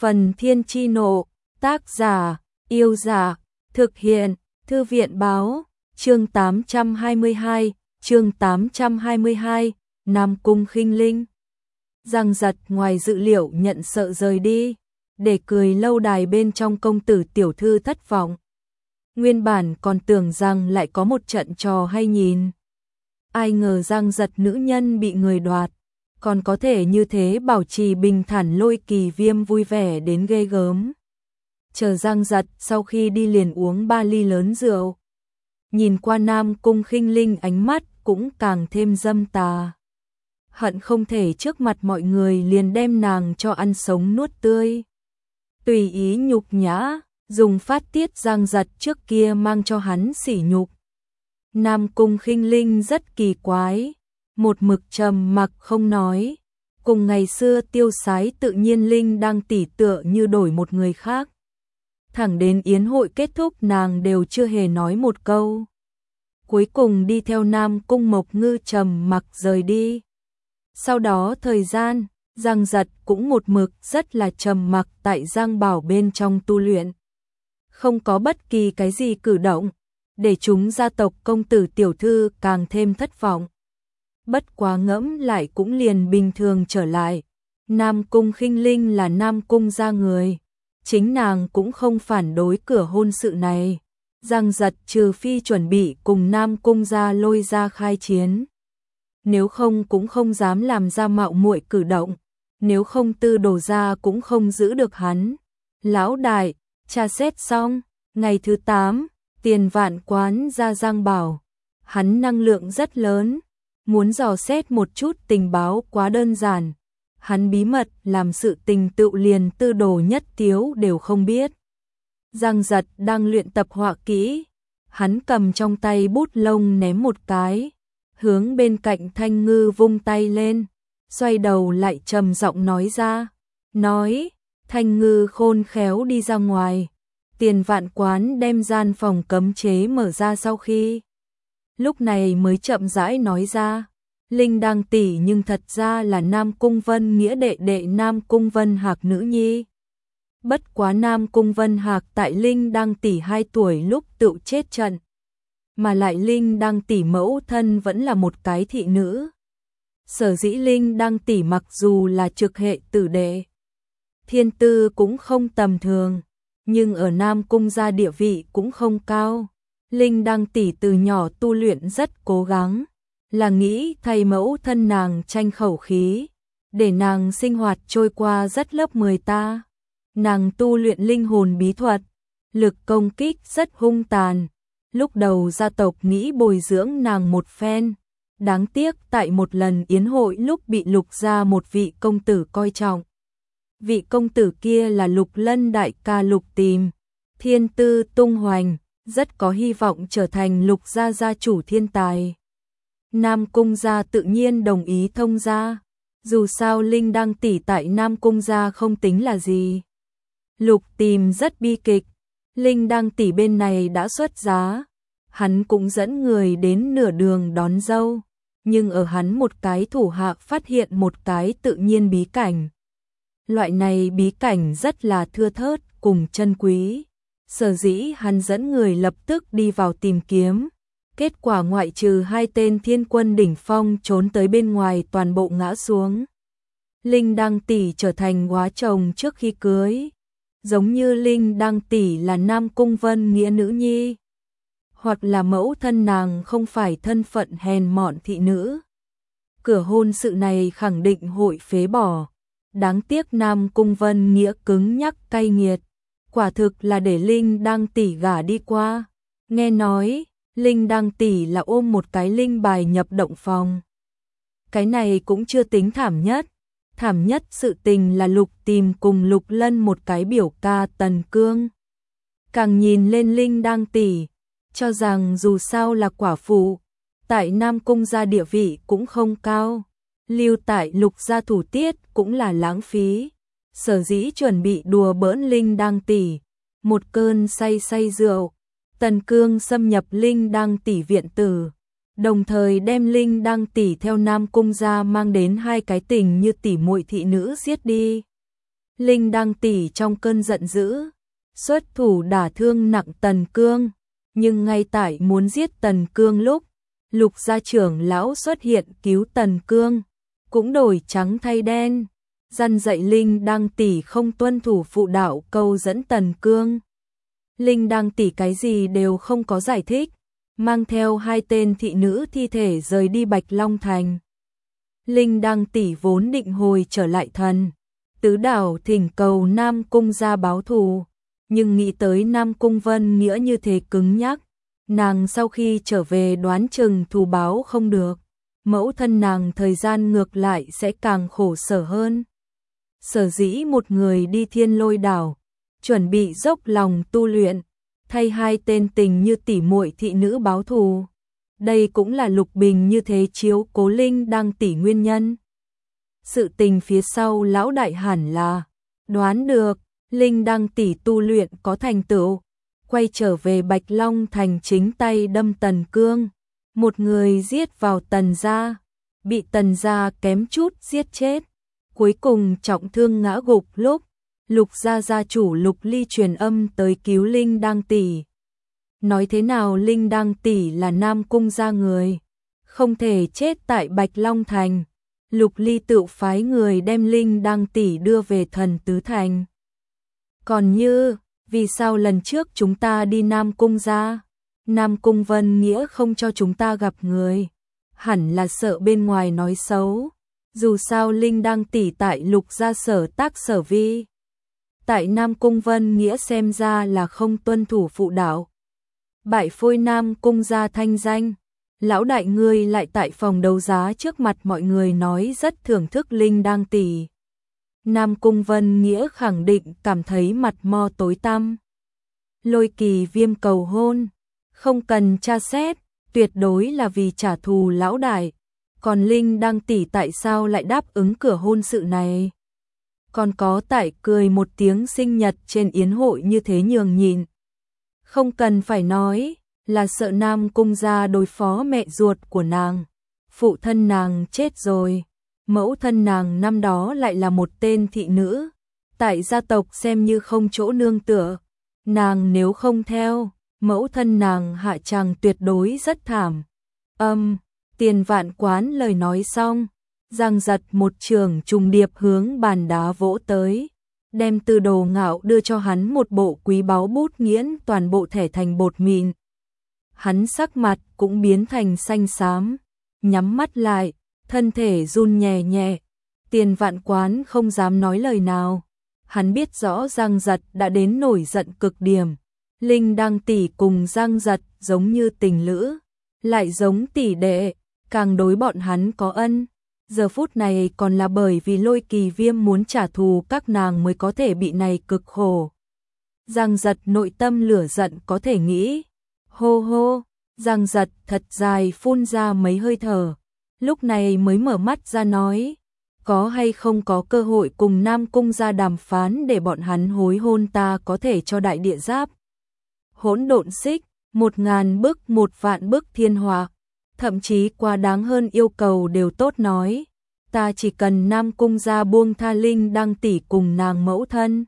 Phần Thiên Chi Nộ, tác giả, Yêu Dạ, thực hiện, Thư viện Báo, chương 822, Nam Cung Khinh Linh. Giang Giật ngoài dự liệu nhận sợ rời đi, để cười lâu đài bên trong công tử tiểu thư thất vọng. Nguyên bản còn tưởng rằng lại có một trận trò hay nhìn. Ai ngờ Giang Giật nữ nhân bị người đoạt, còn có thể như thế bảo trì bình thản Lôi Kỳ Viêm vui vẻ đến ghê gớm. Chờ Giang Giật sau khi đi liền uống 3 ly lớn rượu. Nhìn qua Nam Cung Khinh Linh ánh mắt cũng càng thêm dâm tà. Hận không thể trước mặt mọi người liền đem nàng cho ăn sống nuốt tươi. Tùy ý nhục nhã, dùng phát tiết Giang Giật trước kia mang cho hắn sỉ nhục. Nam Cung Khinh Linh rất kỳ quái, một mực trầm mặc không nói. Cùng ngày xưa tiêu sái tự nhiên Linh đang tỉ tựa như đổi một người khác. Thẳng đến yến hội kết thúc nàng đều chưa hề nói một câu. Cuối cùng đi theo Nam Cung Mộc Ngư trầm mặc rời đi. Sau đó thời gian, Giang Giật cũng một mực rất là trầm mặc tại Giang Bảo bên trong tu luyện. Không có bất kỳ cái gì cử động, để chúng gia tộc công tử tiểu thư càng thêm thất vọng. Bất quá ngẫm lại cũng liền bình thường trở lại. Nam Cung Khinh Linh là Nam Cung gia người. Chính nàng cũng không phản đối cửa hôn sự này. Giang Giật trừ phi chuẩn bị cùng Nam Cung gia lôi ra khai chiến. Nếu không cũng không dám làm ra mạo muội cử động. Nếu không Tư Đồ gia cũng không giữ được hắn. Lão đại, tra xét xong, ngày thứ 8, Tiền Vạn Quán ra Giang Bảo. Hắn năng lượng rất lớn, muốn dò xét một chút tình báo quá đơn giản. Hắn bí mật làm sự tình tựu liền Tư Đồ Nhất Tiếu đều không biết. Giang Giật đang luyện tập họa kỹ, hắn cầm trong tay bút lông ném một cái, hướng bên cạnh Thanh Ngư vung tay lên, xoay đầu lại trầm giọng nói ra, Thanh Ngư khôn khéo đi ra ngoài. Tiền Vạn Quán đem gian phòng cấm chế mở ra sau khi. Lúc này mới chậm rãi nói ra, Linh đang tỷ nhưng thật ra là Nam Cung Vân Nghĩa đệ đệ Nam Cung Vân Hạc nữ nhi. Bất quá Nam Cung Vân Hạc tại Linh đang tỷ 2 tuổi lúc tự chết trận. Mà lại Linh đang tỷ mẫu thân vẫn là một cái thị nữ. Sở dĩ Linh đang tỷ mặc dù là trực hệ tử đệ, thiên tư cũng không tầm thường, nhưng ở Nam Cung gia địa vị cũng không cao. Linh đang tỷ từ nhỏ tu luyện rất cố gắng, là nghĩ thay mẫu thân nàng tranh khẩu khí, để nàng sinh hoạt trôi qua rất lớp 10 ta. Nàng tu luyện linh hồn bí thuật, lực công kích rất hung tàn. Lúc đầu gia tộc nghĩ bồi dưỡng nàng một phen, đáng tiếc tại một lần yến hội lúc bị Lục gia một vị công tử coi trọng. Vị công tử kia là Lục Lân đại ca Lục Tìm, thiên tư tung hoành, rất có hy vọng trở thành Lục gia gia chủ thiên tài. Nam Cung gia tự nhiên đồng ý thông gia, dù sao Linh đang tỷ tại Nam Cung gia không tính là gì. Lục Tìm rất bi kịch, Linh đang tỷ bên này đã xuất giá, hắn cũng dẫn người đến nửa đường đón dâu, nhưng ở hắn một cái thủ hạ phát hiện một cái tự nhiên bí cảnh. Loại này bí cảnh rất là thưa thớt cùng chân quý, sở dĩ hắn dẫn người lập tức đi vào tìm kiếm. Kết quả ngoại trừ 2 tên thiên quân đỉnh phong trốn tới bên ngoài toàn bộ ngã xuống. Linh đang tỷ trở thành góa chồng trước khi cưới. Giống như Linh đang tỷ là Nam Cung Vân Nghĩa nữ nhi, hoặc là mẫu thân nàng không phải thân phận hèn mọn thị nữ. Cửa hôn sự này khẳng định hội phế bỏ. Đáng tiếc Nam Cung Vân Nghĩa cứng nhắc cay nghiệt, quả thực là để Linh đang tỷ gả đi qua. Nghe nói, Linh đang tỷ là ôm một cái linh bài nhập động phòng. Cái này cũng chưa tính thảm nhất. Thảm nhất sự tình là Lục Tìm cùng Lục Lân một cái biểu ca Tần Cương. Càng nhìn lên Linh đang tỷ, cho rằng dù sao là quả phụ, tại Nam Cung gia địa vị cũng không cao, lưu tại Lục gia thủ tiết cũng là lãng phí. Sở dĩ chuẩn bị đùa bỡn Linh đang tỷ, một cơn say rượu, Tần Cương xâm nhập Linh đang tỷ viện tử, đồng thời đem Linh đang tỷ theo Nam Cung gia mang đến 2 cái tình như tỷ muội thị nữ giết đi. Linh Đăng tỷ trong cơn giận dữ, xuất thủ đả thương nặng Tần Cương, nhưng ngay tại muốn giết Tần Cương lúc, Lục gia trưởng lão xuất hiện cứu Tần Cương, cũng đổi trắng thay đen, dăn dạy Linh Đăng tỷ không tuân thủ phụ đạo câu dẫn Tần Cương. Linh Đăng tỷ cái gì đều không có giải thích, mang theo 2 tên thị nữ thi thể rời đi Bạch Long Thành. Linh Đăng tỷ vốn định hồi trở lại thần Tứ Đảo thỉnh cầu Nam Cung gia báo thù, nhưng nghĩ tới Nam Cung Vân Nghĩa như thế cứng nhắc, nàng sau khi trở về đoán chừng thù báo không được, mẫu thân nàng thời gian ngược lại sẽ càng khổ sở hơn. Sở dĩ một người đi Thiên Lôi Đảo, chuẩn bị dốc lòng tu luyện, thay 2 tên tình như tỷ muội thị nữ báo thù. Đây cũng là Lục Bình như thế chiếu cố Linh Đăng tỷ nguyên nhân. Sự tình phía sau lão đại hẳn là đoán được Linh Đăng tỷ tu luyện có thành tựu, quay trở về Bạch Long Thành chính tay đâm Tần Cương, một người giết vào Tần gia, bị Tần gia kém chút giết chết, cuối cùng trọng thương ngã gục lúc Lục gia gia chủ Lục Ly truyền âm tới cứu Linh Đăng tỷ. Nói thế nào Linh Đăng tỷ là Nam Cung gia người, không thể chết tại Bạch Long Thành. Lục Ly tự phái người đem Linh Đăng tỷ đưa về Thần Tứ Thành. Còn như, vì sao lần trước chúng ta đi Nam Cung gia, Nam Cung Vân Nghĩa không cho chúng ta gặp người, hẳn là sợ bên ngoài nói xấu. Dù sao Linh Đăng tỷ tại Lục gia sở tác sở vi, tại Nam Cung Vân Nghĩa xem ra là không tuân thủ phụ đạo, bại phôi Nam Cung gia thanh danh. Lão đại ngươi lại tại phòng đấu giá trước mặt mọi người nói rất thưởng thức Linh Đăng tỷ. Nam Cung Vân Nghĩa khẳng định cảm thấy mặt mo tối tăm. Lôi Kỳ Viêm cầu hôn, không cần tra xét, tuyệt đối là vì trả thù lão đại. Còn Linh Đăng tỷ tại sao lại đáp ứng cửa hôn sự này? Còn có tại cười một tiếng sinh nhật trên yến hội như thế nhường nhịn. Không cần phải nói, là sợ Nam Cung gia đối phó mẹ ruột của nàng. Phụ thân nàng chết rồi, mẫu thân nàng năm đó lại là một tên thị nữ, tại gia tộc xem như không chỗ nương tựa. Nàng nếu không theo, mẫu thân nàng hạ tràng tuyệt đối rất thảm. Tiền Vạn Quán lời nói xong, giang giật một trường trùng điệp hướng bàn đá vỗ tới, đem Từ Đồ Ngạo đưa cho hắn một bộ quý báu bút nghiễn toàn bộ thể thành bột mịn. Hắn sắc mặt cũng biến thành xanh xám, nhắm mắt lại, thân thể run nhẹ nhẹ. Tiền Vạn Quán không dám nói lời nào. Hắn biết rõ Giang Giật đã đến nổi giận cực điểm. Linh Đăng tỷ cùng Giang Giật giống như tình lữ, lại giống tỷ đệ, càng đối bọn hắn có ân. Giờ phút này còn là bởi vì Lôi Kỳ Viêm muốn trả thù các nàng mới có thể bị này cực khổ. Giang Giật nội tâm lửa giận có thể nghĩ. Hô hô, Giang Giật thật dài phun ra mấy hơi thở, lúc này mới mở mắt ra nói, có hay không có cơ hội cùng Nam Cung gia đàm phán để bọn hắn hối hôn ta có thể cho đại địa giáp. Hỗn độn xích, 1000 bức 1.000 bức thiên hỏa, thậm chí quá đáng hơn yêu cầu đều tốt nói, ta chỉ cần Nam Cung gia buông tha Linh Đăng tỷ cùng nàng mẫu thân.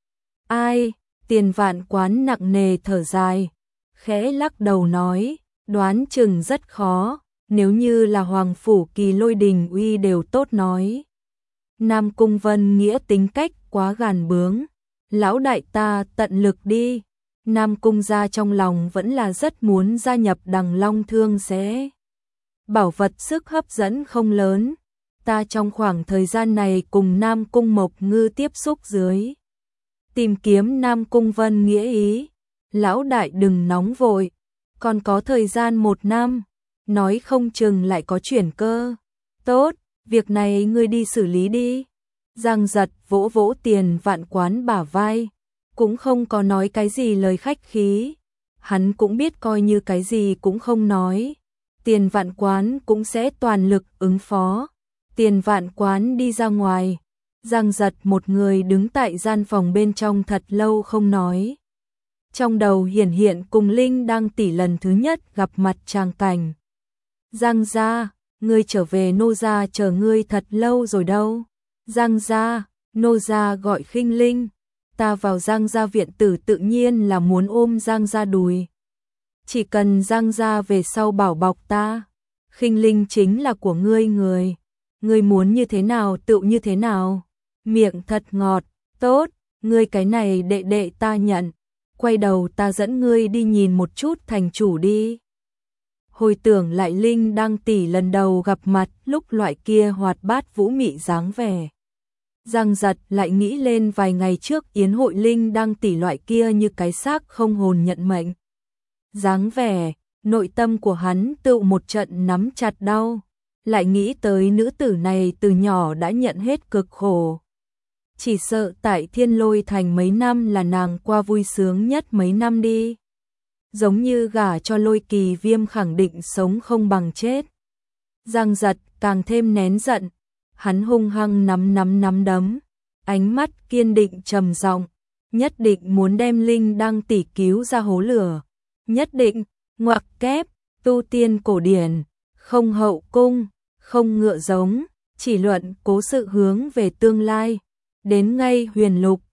Ai? Tiền Vạn Quán nặng nề thở dài, khẽ lắc đầu nói, đoán chừng rất khó, nếu như là Hoàng Phủ Kỳ Lôi Đình Uy đều tốt nói. Nam Cung Vân Nghĩa tính cách quá gàn bướng, lão đại ta tận lực đi. Nam Cung gia trong lòng vẫn là rất muốn gia nhập Đằng Long Thương sẽ. Bảo vật sức hấp dẫn không lớn, ta trong khoảng thời gian này cùng Nam Cung Mộc Ngư tiếp xúc dưới. Tìm kiếm Nam Cung Vân Nghĩa ý, lão đại đừng nóng vội, còn có thời gian 1 năm, nói không chừng lại có chuyển cơ. Tốt, việc này ngươi đi xử lý đi. Giang Giật vỗ vỗ Tiền Vạn Quán bả vai, cũng không có nói cái gì lời khách khí. Hắn cũng biết coi như cái gì cũng không nói, Tiền Vạn Quán cũng sẽ toàn lực ứng phó. Tiền Vạn Quán đi ra ngoài, Giang Giật một người đứng tại gian phòng bên trong thật lâu không nói. Trong đầu hiển hiện cùng Linh Đăng tỷ lần thứ nhất gặp mặt tràng cảnh. Giang gia, ngươi trở về nô gia chờ ngươi thật lâu rồi đâu. Giang gia, Nô gia gọi Khinh Linh, ta vào Giang gia viện tử tự nhiên là muốn ôm Giang gia đùi. Chỉ cần Giang gia về sau bảo bọc ta, Khinh Linh chính là của ngươi người. Ngươi muốn như thế nào tựu như thế nào. Miệng thật ngọt, tốt, ngươi cái này đệ đệ ta nhận. Quay đầu ta dẫn ngươi đi nhìn một chút thành chủ đi. Hồi tưởng lại Linh Đăng tỷ lần đầu gặp mặt lúc loại kia hoạt bát vũ mị dáng vẻ. Giang giật lại nghĩ lên vài ngày trước yến hội Linh Đăng tỷ loại kia như cái xác không hồn nhận mệnh. Dáng vẻ, nội tâm của hắn tựu một trận nắm chặt đau. Lại nghĩ tới nữ tử này từ nhỏ đã nhận hết cực khổ. Chỉ sợ tại Thiên Lôi Thành mấy năm là nàng qua vui sướng nhất mấy năm đi. Giống như gả cho Lôi Kỳ Viêm khẳng định sống không bằng chết. Giang giật càng thêm nén giận, hắn hung hăng nắm đấm, ánh mắt kiên định trầm giọng, nhất định muốn đem Linh Đăng tỷ cứu ra hố lửa, nhất định, ngoặc kép, tu tiên cổ điển, không hậu cung, không ngựa giống, chỉ luận cố sự hướng về tương lai, đến ngay huyền lục,